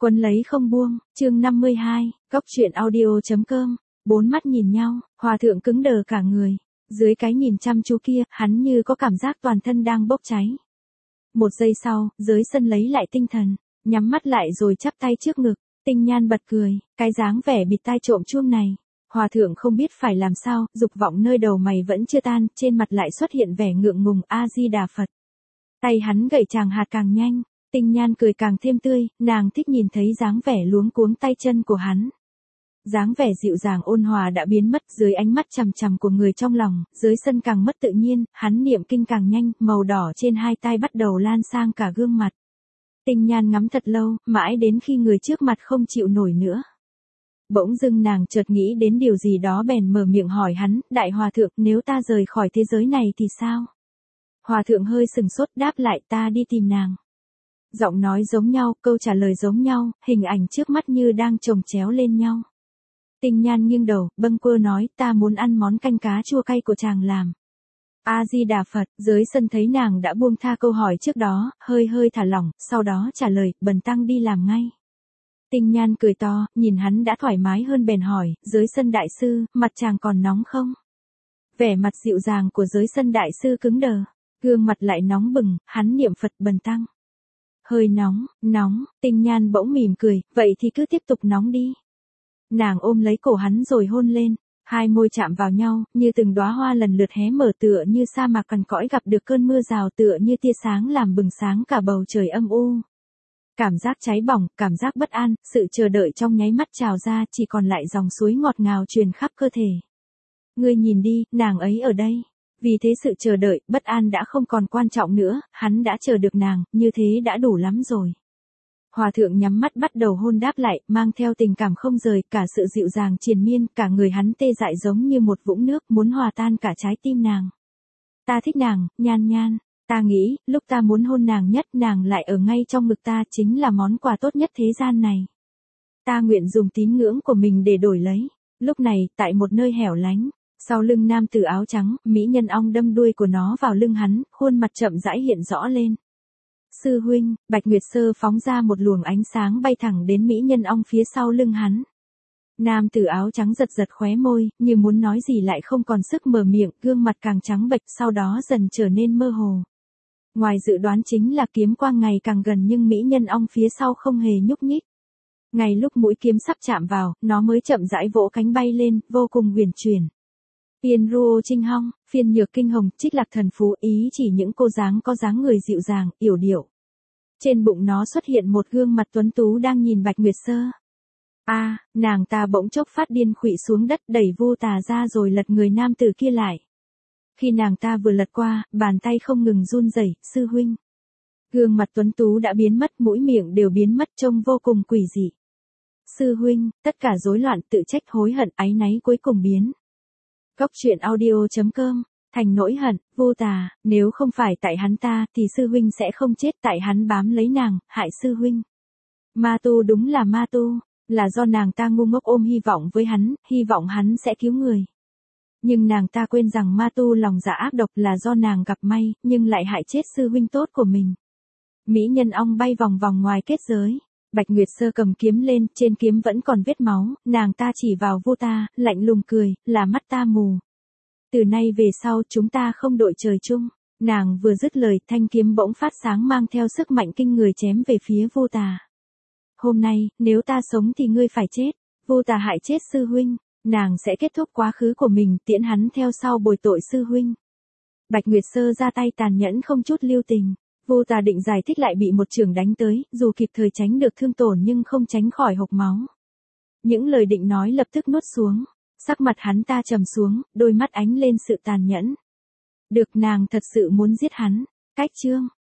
Quấn lấy không buông, chương 52, góc truyện audio.com, bốn mắt nhìn nhau, hòa thượng cứng đờ cả người. Dưới cái nhìn chăm chú kia, hắn như có cảm giác toàn thân đang bốc cháy. Một giây sau, Giới Sân lấy lại tinh thần, nhắm mắt lại rồi chắp tay trước ngực, Tinh Nhan bật cười, cái dáng vẻ bịt tai trộm chuông này. Hòa thượng không biết phải làm sao, dục vọng nơi đầu mày vẫn chưa tan, trên mặt lại xuất hiện vẻ ngượng ngùng. A Di Đà Phật. Tay hắn gậy chàng hạt càng nhanh. Tinh Nhan cười càng thêm tươi, nàng thích nhìn thấy dáng vẻ luống cuống tay chân của hắn. Dáng vẻ dịu dàng ôn hòa đã biến mất dưới ánh mắt chằm chằm của người trong lòng, Giới Sân càng mất tự nhiên, hắn niệm kinh càng nhanh, màu đỏ trên hai tai bắt đầu lan sang cả gương mặt. Tinh Nhan ngắm thật lâu, mãi đến khi người trước mặt không chịu nổi nữa. Bỗng dưng nàng chợt nghĩ đến điều gì đó bèn mở miệng hỏi hắn, Đại Hòa Thượng, nếu ta rời khỏi thế giới này thì sao? Hòa Thượng hơi sừng sốt đáp lại, ta đi tìm nàng. Giọng nói giống nhau, câu trả lời giống nhau, hình ảnh trước mắt như đang chồng chéo lên nhau. Tinh Nhan nghiêng đầu, bâng quơ nói, ta muốn ăn món canh cá chua cay của chàng làm. A Di Đà Phật. Giới Sân thấy nàng đã buông tha câu hỏi trước đó, hơi thả lỏng, sau đó trả lời, bần tăng đi làm ngay. Tinh Nhan cười to, nhìn hắn đã thoải mái hơn bèn hỏi, Giới Sân đại sư, mặt chàng còn nóng không? Vẻ mặt dịu dàng của Giới Sân đại sư cứng đờ, gương mặt lại nóng bừng, hắn niệm Phật, bần tăng. Hơi nóng, Tinh Nhan bỗng mỉm cười, vậy thì cứ tiếp tục nóng đi. Nàng ôm lấy cổ hắn rồi hôn lên, hai môi chạm vào nhau, như từng đóa hoa lần lượt hé mở, tựa như sa mạc cằn cõi gặp được cơn mưa rào, tựa như tia sáng làm bừng sáng cả bầu trời âm u. Cảm giác cháy bỏng, cảm giác bất an, sự chờ đợi trong nháy mắt trào ra, chỉ còn lại dòng suối ngọt ngào truyền khắp cơ thể. Ngươi nhìn đi, nàng ấy ở đây. Vì thế sự chờ đợi, bất an đã không còn quan trọng nữa, hắn đã chờ được nàng, như thế đã đủ lắm rồi. Hòa thượng nhắm mắt bắt đầu hôn đáp lại, mang theo tình cảm không rời, cả sự dịu dàng triền miên, cả người hắn tê dại giống như một vũng nước, muốn hòa tan cả trái tim nàng. Ta thích nàng, Nhan, ta nghĩ, lúc ta muốn hôn nàng nhất, nàng lại ở ngay trong ngực ta, chính là món quà tốt nhất thế gian này. Ta nguyện dùng tín ngưỡng của mình để đổi lấy. Lúc này, tại một nơi hẻo lánh, sau lưng nam tử áo trắng, mỹ nhân ong đâm đuôi của nó vào lưng hắn, khuôn mặt chậm rãi hiện rõ lên. Sư huynh. Bạch Nguyệt Sơ phóng ra một luồng ánh sáng bay thẳng đến mỹ nhân ong phía sau lưng hắn. Nam tử áo trắng giật khóe môi, như muốn nói gì lại không còn sức mở miệng, gương mặt càng trắng bệch, sau đó dần trở nên mơ hồ. Ngoài dự đoán chính là kiếm quang ngày càng gần, nhưng mỹ nhân ong phía sau không hề nhúc nhích. Ngay lúc mũi kiếm sắp chạm vào, nó mới chậm rãi vỗ cánh bay lên, vô cùng huyền chuyển. Tiên Ruo Trinh Hong, Phiên Nhược Kinh Hồng, Trích Lạc Thần Phú, ý chỉ những cô dáng có dáng người dịu dàng, yểu điệu. Trên bụng nó xuất hiện một gương mặt tuấn tú đang nhìn Bạch Nguyệt Sơ. Nàng ta bỗng chốc phát điên khuỵu xuống đất, đẩy Vu Tà ra rồi lật người nam tử kia lại. Khi nàng ta vừa lật qua, bàn tay không ngừng run rẩy, sư huynh. Gương mặt tuấn tú đã biến mất, mũi miệng đều biến mất, trông vô cùng quỷ dị. Sư huynh, tất cả rối loạn, tự trách, hối hận, áy náy cuối cùng biến. Góc truyện audio.com, thành nỗi hận. Vu Tà, nếu không phải tại hắn ta, thì sư huynh sẽ không chết, tại hắn bám lấy nàng, hại sư huynh. Ma tu đúng là ma tu, là do nàng ta ngu ngốc ôm hy vọng với hắn, hy vọng hắn sẽ cứu người. Nhưng nàng ta quên rằng ma tu lòng dạ ác độc, là do nàng gặp may, nhưng lại hại chết sư huynh tốt của mình. Mỹ nhân ong bay vòng vòng ngoài kết giới. Bạch Nguyệt Sơ cầm kiếm lên, trên kiếm vẫn còn vết máu, nàng ta chỉ vào Vu Tà, lạnh lùng cười, là mắt ta mù. Từ nay về sau chúng ta không đội trời chung. Nàng vừa dứt lời, thanh kiếm bỗng phát sáng mang theo sức mạnh kinh người chém về phía Vu Tà. Hôm nay, nếu ta sống thì ngươi phải chết. Vu Tà hại chết sư huynh, nàng sẽ kết thúc quá khứ của mình, tiễn hắn theo sau bồi tội sư huynh. Bạch Nguyệt Sơ ra tay tàn nhẫn không chút lưu tình. Vu Tà định giải thích lại bị một chưởng đánh tới, dù kịp thời tránh được thương tổn nhưng không tránh khỏi hộc máu. Những lời định nói lập tức nuốt xuống, sắc mặt hắn ta trầm xuống, đôi mắt ánh lên sự tàn nhẫn. Được, nàng thật sự muốn giết hắn. Cách chương